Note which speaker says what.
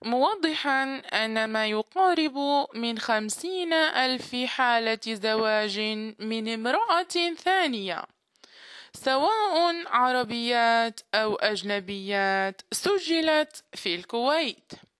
Speaker 1: موضحا أن ما يقارب من 50,000 حالة زواج من امرأة ثانية، سواء عربيات أو أجنبيات، سجلت في الكويت.